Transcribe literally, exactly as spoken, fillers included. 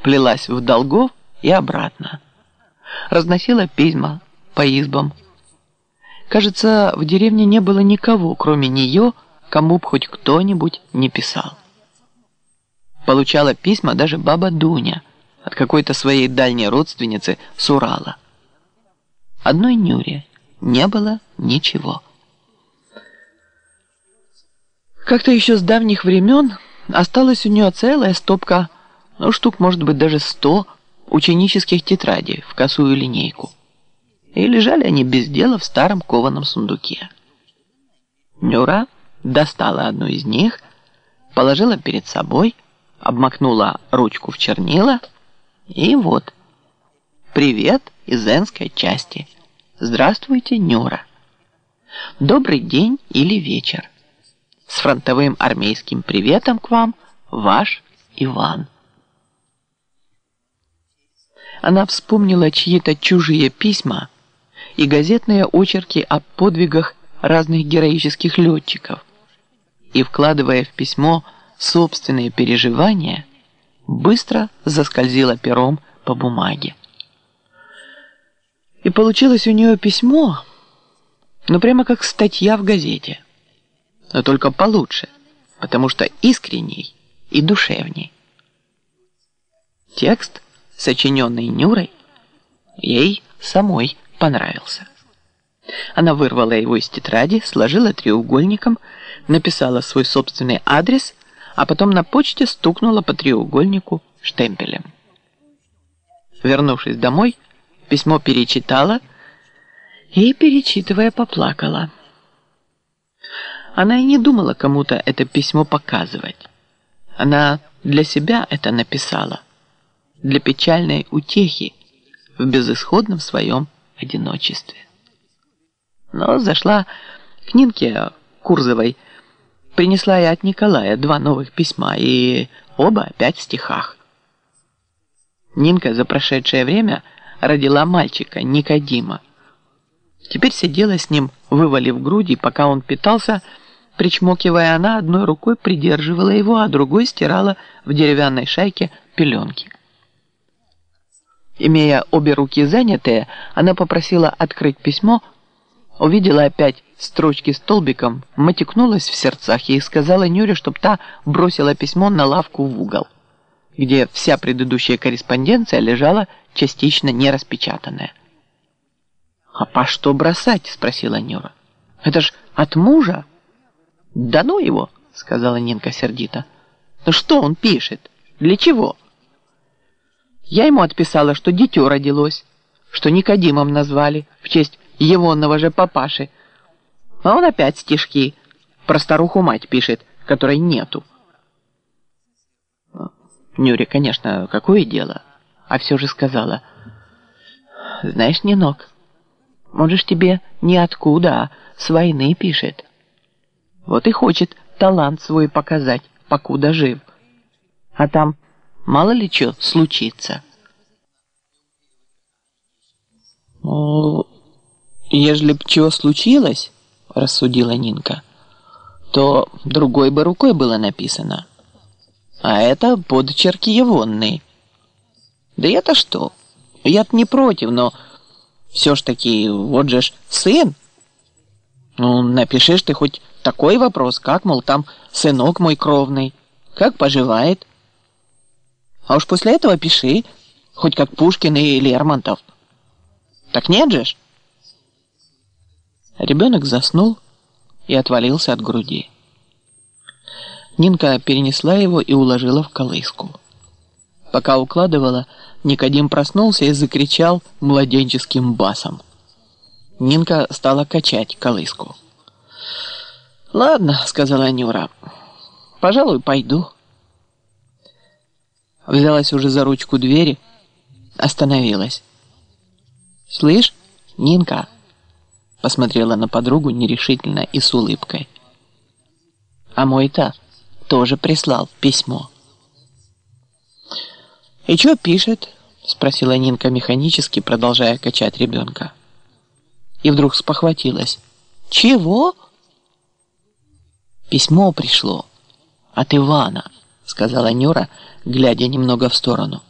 плелась в Долгов и обратно. Разносила письма по избам. Кажется, в деревне не было никого, кроме нее, кому б хоть кто-нибудь не писал. Получала письма даже баба Дуня от какой-то своей дальней родственницы с Урала. Одной Нюре не было ничего. Как-то еще с давних времен осталась у нее целая стопка, ну, штук, может быть, даже сто ученических тетрадей в косую линейку. И лежали они без дела в старом кованом сундуке. Нюра достала одну из них, положила перед собой, обмакнула ручку в чернила, и вот: «Привет из Энской части. Здравствуйте, Нюра. Добрый день или вечер. С фронтовым армейским приветом к вам, ваш Иван». Она вспомнила чьи-то чужие письма и газетные очерки о подвигах разных героических летчиков, и, вкладывая в письмо собственные переживания, быстро заскользила пером по бумаге. И получилось у нее письмо, ну прямо как статья в газете, но только получше, потому что искренней и душевней. Текст, сочиненный Нюрой, ей самой понравился. Она вырвала его из тетради, сложила треугольником, написала свой собственный адрес, а потом на почте стукнула по треугольнику штемпелем. Вернувшись домой, письмо перечитала и, перечитывая, поплакала. Она и не думала кому-то это письмо показывать. Она для себя это написала, для печальной утехи в безысходном своем одиночестве. Но зашла к Нинке Курзовой, принесла и от Николая два новых письма, и оба опять в стихах. Нинка за прошедшее время родила мальчика Никодима. Теперь сидела с ним, вывалив груди, пока он питался, причмокивая, она одной рукой придерживала его, а другой стирала в деревянной шайке пеленки. Имея обе руки занятые, она попросила открыть письмо, увидела опять строчки столбиком, матюкнулась в сердцах и сказала Нюре, чтоб та бросила письмо на лавку в угол, где вся предыдущая корреспонденция лежала частично нераспечатанная. «А по что бросать?» – спросила Нюра. «Это ж от мужа?» «Да ну его!» – сказала Нинка сердито. «Ну что он пишет? Для чего?» «Я ему отписала, что дитё родилось, что Никодимом назвали в честь егонного же папаши. А он опять стишки про старуху-мать пишет, которой нету». Нюре, конечно, какое дело, а все же сказала: «Знаешь, Нинок, он же ж тебе ниоткуда, а с войны пишет. Вот и хочет талант свой показать, покуда жив. А там мало ли что случится». «Ну, ежели б чего случилось, — рассудила Нинка, — то другой бы рукой было написано. А это подчерки егонные. Да я-то что? Я-то не против, но все ж таки, вот же ж сын. Ну, напишешь ты хоть такой вопрос, как, мол, там сынок мой кровный, как поживает. А уж после этого пиши, хоть как Пушкин и Лермонтов. Так нет же ж?» Ребенок заснул и отвалился от груди. Нинка перенесла его и уложила в колыску. Пока укладывала, Никодим проснулся и закричал младенческим басом. Нинка стала качать колыску. «Ладно, — сказала Нюра, — пожалуй, пойду». Взялась уже за ручку двери, остановилась. «Слышь, Нинка?» — посмотрела на подругу нерешительно и с улыбкой. «А мой-то тоже прислал письмо». «И что пишет?» — спросила Нинка механически, продолжая качать ребенка. И вдруг спохватилась. «Чего?» «Письмо пришло от Ивана», — сказала Нюра, глядя немного в сторону.